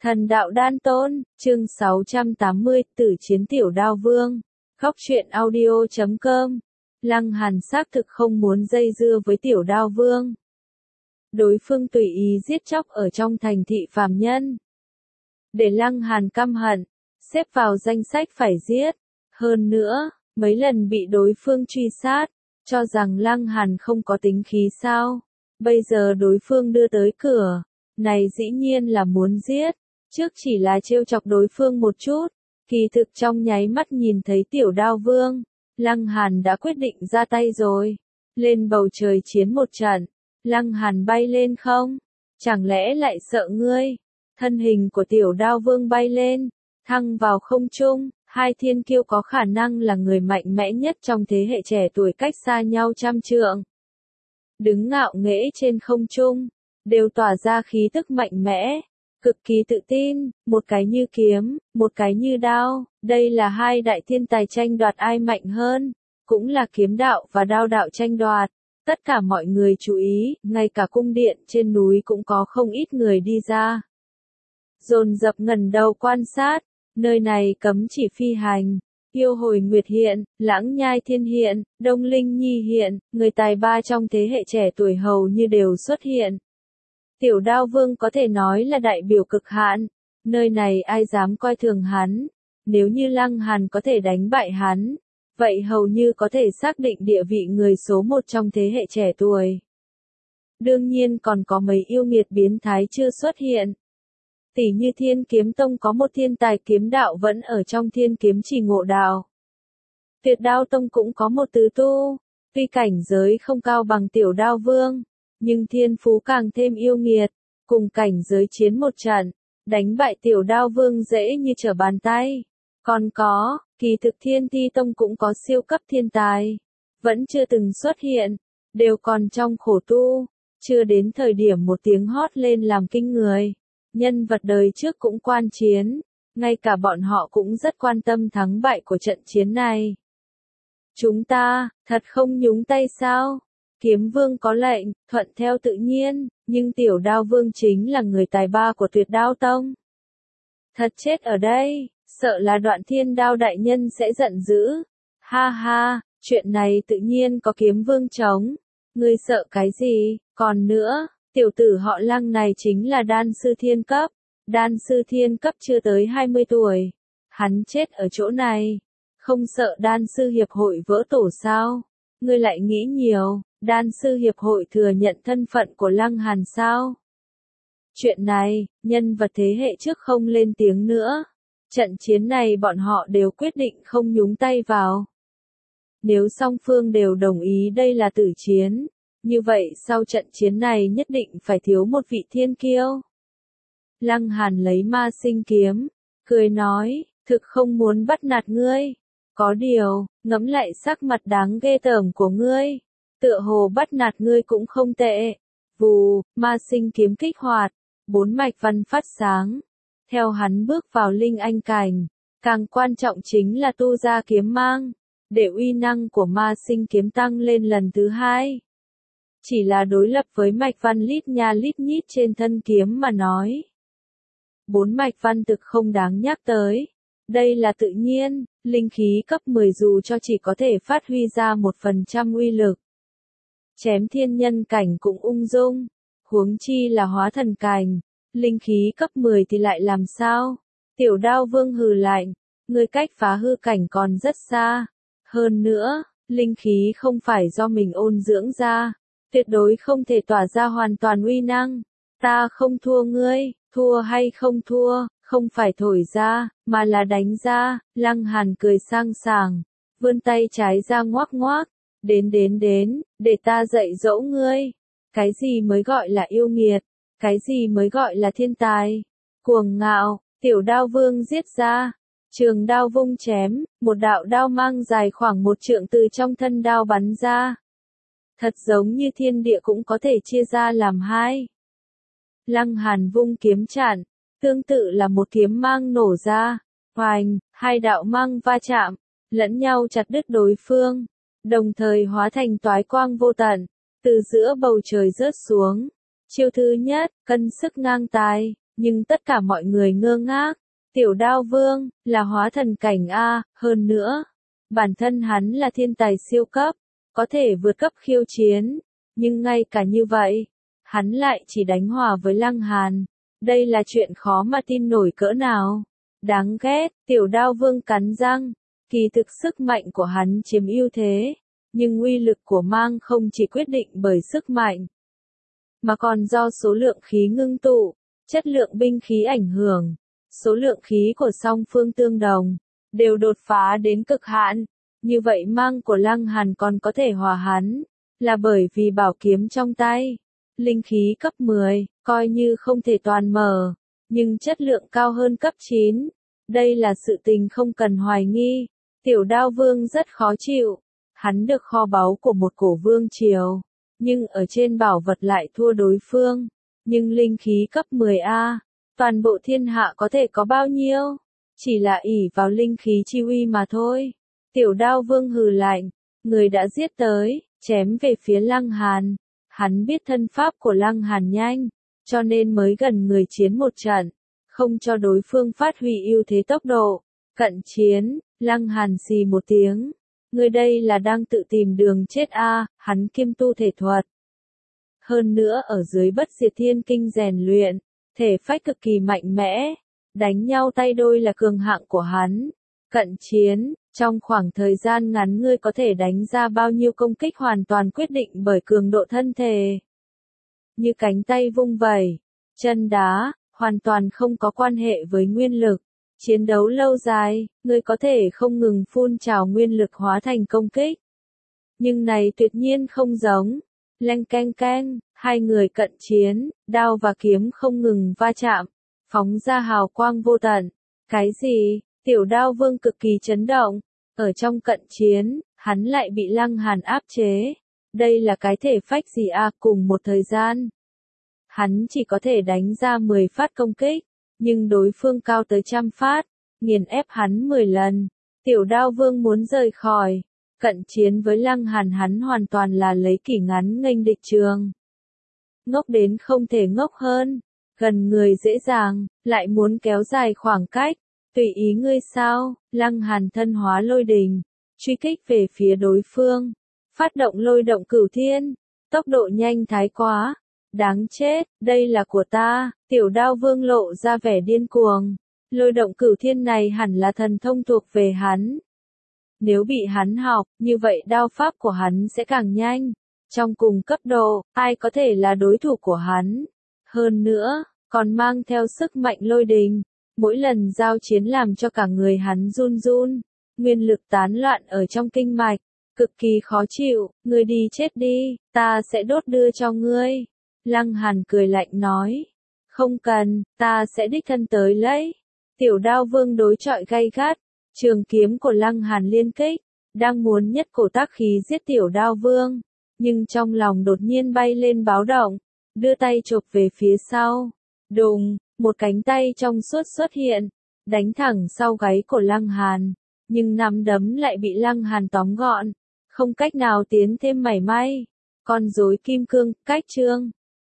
Thần đạo đan tôn, chương 680, tử chiến tiểu đao vương. Khóc chuyện audio.com. Lăng Hàn xác thực không muốn dây dưa với tiểu đao vương. Đối phương tùy ý giết chóc ở trong thành thị phàm nhân. Để Lăng Hàn căm hận, xếp vào danh sách phải giết. Hơn nữa, mấy lần bị đối phương truy sát, cho rằng Lăng Hàn không có tính khí sao. Bây giờ đối phương đưa tới cửa, này dĩ nhiên là muốn giết. Trước chỉ là trêu chọc đối phương một chút, kỳ thực trong nháy mắt nhìn thấy tiểu đao vương, Lăng Hàn đã quyết định ra tay rồi. Lên bầu trời chiến một trận, Lăng Hàn bay lên không? Chẳng lẽ lại sợ ngươi? Thân hình của tiểu đao vương bay lên, thăng vào không trung, hai thiên kiêu có khả năng là người mạnh mẽ nhất trong thế hệ trẻ tuổi cách xa nhau trăm trượng. Đứng ngạo nghễ trên không trung, đều tỏa ra khí tức mạnh mẽ. Cực kỳ tự tin, một cái như kiếm, một cái như đao, đây là hai đại thiên tài tranh đoạt ai mạnh hơn, cũng là kiếm đạo và đao đạo tranh đoạt. Tất cả mọi người chú ý, ngay cả cung điện trên núi cũng có không ít người đi ra. Dồn dập ngẩng đầu quan sát, nơi này cấm chỉ phi hành. Yêu Hồi Nguyệt hiện, Lãng Nhai Thiên hiện, Đông Linh Nhi hiện, người tài ba trong thế hệ trẻ tuổi hầu như đều xuất hiện. Tiểu đao vương có thể nói là đại biểu cực hạn, nơi này ai dám coi thường hắn, nếu như Lăng Hàn có thể đánh bại hắn, vậy hầu như có thể xác định địa vị người số một trong thế hệ trẻ tuổi. Đương nhiên còn có mấy yêu nghiệt biến thái chưa xuất hiện. Tỷ như Thiên Kiếm Tông có một thiên tài kiếm đạo vẫn ở trong Thiên Kiếm Chỉ ngộ đạo. Tuyệt Đao Tông cũng có một tứ tu, tuy cảnh giới không cao bằng tiểu đao vương, nhưng thiên phú càng thêm yêu nghiệt, cùng cảnh giới chiến một trận, đánh bại tiểu đao vương dễ như trở bàn tay. Còn có, kỳ thực Thiên Ti Tông cũng có siêu cấp thiên tài, vẫn chưa từng xuất hiện, đều còn trong khổ tu, chưa đến thời điểm một tiếng hót lên làm kinh người. Nhân vật đời trước cũng quan chiến, ngay cả bọn họ cũng rất quan tâm thắng bại của trận chiến này. Chúng ta, thật không nhúng tay sao? Kiếm vương có lệnh, thuận theo tự nhiên, nhưng tiểu đao vương chính là người tài ba của Tuyệt Đao Tông. Thật chết ở đây, sợ là Đoạn Thiên Đao đại nhân sẽ giận dữ. Ha ha, chuyện này tự nhiên có kiếm vương chống. Ngươi sợ cái gì? Còn nữa, tiểu tử họ Lăng này chính là đan sư thiên cấp. Đan sư thiên cấp chưa tới 20 tuổi. Hắn chết ở chỗ này. Không sợ đan sư hiệp hội vỡ tổ sao? Ngươi lại nghĩ nhiều. Đan sư hiệp hội thừa nhận thân phận của Lăng Hàn sao? Chuyện này, nhân vật thế hệ trước không lên tiếng nữa. Trận chiến này bọn họ đều quyết định không nhúng tay vào. Nếu song phương đều đồng ý đây là tử chiến, như vậy sau trận chiến này nhất định phải thiếu một vị thiên kiêu. Lăng Hàn lấy ma sinh kiếm, cười nói, thực không muốn bắt nạt ngươi. Có điều, ngẫm lại sắc mặt đáng ghê tởm của ngươi. Tựa hồ bắt nạt ngươi cũng không tệ. Vù, ma sinh kiếm kích hoạt, 4 mạch văn phát sáng. Theo hắn bước vào linh anh cảnh, càng quan trọng chính là tu ra kiếm mang, để uy năng của ma sinh kiếm tăng lên lần thứ 2. Chỉ là đối lập với mạch văn lít nha lít nhít trên thân kiếm mà nói. 4 mạch văn thực không đáng nhắc tới. Đây là tự nhiên, linh khí cấp 10 dù cho chỉ có thể phát huy ra 1% uy lực. Chém thiên nhân cảnh cũng ung dung, huống chi là hóa thần cảnh, linh khí cấp 10 thì lại làm sao? Tiểu đao vương hừ lạnh, người cách phá hư cảnh còn rất xa. Hơn nữa, linh khí không phải do mình ôn dưỡng ra, tuyệt đối không thể tỏa ra hoàn toàn uy năng. Ta không thua ngươi, thua hay không thua, không phải thổi ra, mà là đánh ra. Lăng Hàn cười sang sảng, vươn tay trái ra ngoác ngoác. Đến, để ta dạy dỗ ngươi. Cái gì mới gọi là yêu nghiệt? Cái gì mới gọi là thiên tài? Cuồng ngạo, tiểu đao vương giết ra. Trường đao vung chém, một đạo đao mang dài khoảng 1 trượng từ trong thân đao bắn ra. Thật giống như thiên địa cũng có thể chia ra làm hai. Lăng Hàn vung kiếm chặn, tương tự là một kiếm mang nổ ra. Hoành, hai đạo mang va chạm, lẫn nhau chặt đứt đối phương. Đồng thời hóa thành toái quang vô tận, từ giữa bầu trời rớt xuống. Chiêu thứ nhất, cân sức ngang tài, Nhưng tất cả mọi người ngơ ngác, Tiểu Đao Vương, là hóa thần cảnh A, hơn nữa. Bản thân hắn là thiên tài siêu cấp, có thể vượt cấp khiêu chiến, nhưng ngay cả như vậy, hắn lại chỉ đánh hòa với Lăng Hàn. Đây là chuyện khó mà tin nổi cỡ nào. Đáng ghét, Tiểu Đao Vương cắn răng, kỳ thực sức mạnh của hắn chiếm ưu thế, nhưng uy lực của mang không chỉ quyết định bởi sức mạnh, mà còn do số lượng khí ngưng tụ, chất lượng binh khí ảnh hưởng, số lượng khí của song phương tương đồng, đều đột phá đến cực hạn. Như vậy mang của Lăng Hàn còn có thể hòa hắn, là bởi vì bảo kiếm trong tay, linh khí cấp 10, coi như không thể toàn mở, nhưng chất lượng cao hơn cấp 9. Đây là sự tình không cần hoài nghi. Tiểu Đao Vương rất khó chịu. Hắn được kho báu của một cổ vương triều, nhưng ở trên bảo vật lại thua đối phương. Nhưng linh khí cấp 10A, toàn bộ thiên hạ có thể có bao nhiêu? Chỉ là ỷ vào linh khí chi uy mà thôi. Tiểu Đao Vương hừ lạnh, người đã giết tới, chém về phía Lăng Hàn. Hắn biết thân pháp của Lăng Hàn nhanh, cho nên mới gần người chiến một trận, không cho đối phương phát huy ưu thế tốc độ. Cận chiến, Lăng Hàn xì một tiếng. Người đây là đang tự tìm đường chết a, hắn kiêm tu thể thuật. Hơn nữa ở dưới Bất Diệt Thiên Kinh rèn luyện, thể phách cực kỳ mạnh mẽ, đánh nhau tay đôi là cường hạng của hắn. Cận chiến, trong khoảng thời gian ngắn ngươi có thể đánh ra bao nhiêu công kích hoàn toàn quyết định bởi cường độ thân thể. Như cánh tay vung vẩy, chân đá, hoàn toàn không có quan hệ với nguyên lực. Chiến đấu lâu dài, ngươi có thể không ngừng phun trào nguyên lực hóa thành công kích. Nhưng này tuyệt nhiên không giống. Leng keng keng, hai người cận chiến, đao và kiếm không ngừng va chạm, phóng ra hào quang vô tận. Cái gì? Tiểu Đao Vương cực kỳ chấn động. Ở trong cận chiến, hắn lại bị Lăng Hàn áp chế. Đây là cái thể phách gì à, cùng một thời gian. Hắn chỉ có thể đánh ra 10 phát công kích, nhưng đối phương cao tới 100 phát, nghiền ép hắn 10 lần. Tiểu Đao Vương muốn rời khỏi. Cận chiến với Lăng Hàn hắn hoàn toàn là lấy kỷ ngắn nghênh địch trường. Ngốc đến không thể ngốc hơn. Gần người dễ dàng, lại muốn kéo dài khoảng cách. Tùy ý ngươi sao? Lăng Hàn thân hóa lôi đình, truy kích về phía đối phương. Phát động lôi động cửu thiên. Tốc độ nhanh thái quá. Đáng chết, đây là của ta. Tiểu Đao Vương lộ ra vẻ điên cuồng. Lôi động cửu thiên này hẳn là thần thông thuộc về hắn. Nếu bị hắn học, như vậy đao pháp của hắn sẽ càng nhanh. Trong cùng cấp độ, ai có thể là đối thủ của hắn? Hơn nữa, còn mang theo sức mạnh lôi đình. Mỗi lần giao chiến làm cho cả người hắn run run. Nguyên lực tán loạn ở trong kinh mạch. Cực kỳ khó chịu, ngươi đi chết đi, ta sẽ đốt đưa cho ngươi. Lăng Hàn cười lạnh nói. Không cần, ta sẽ đích thân tới lấy. Tiểu Đao Vương đối chọi gay gắt. Trường kiếm của Lăng Hàn liên kích, đang muốn nhất cổ tác khí giết Tiểu Đao Vương, nhưng trong lòng đột nhiên bay lên báo động, đưa tay chộp về phía sau. Đùng, một cánh tay trong suốt xuất hiện, đánh thẳng sau gáy của Lăng Hàn, nhưng nắm đấm lại bị Lăng Hàn tóm gọn, không cách nào tiến thêm mảy may. Con rối kim cương, cách chương.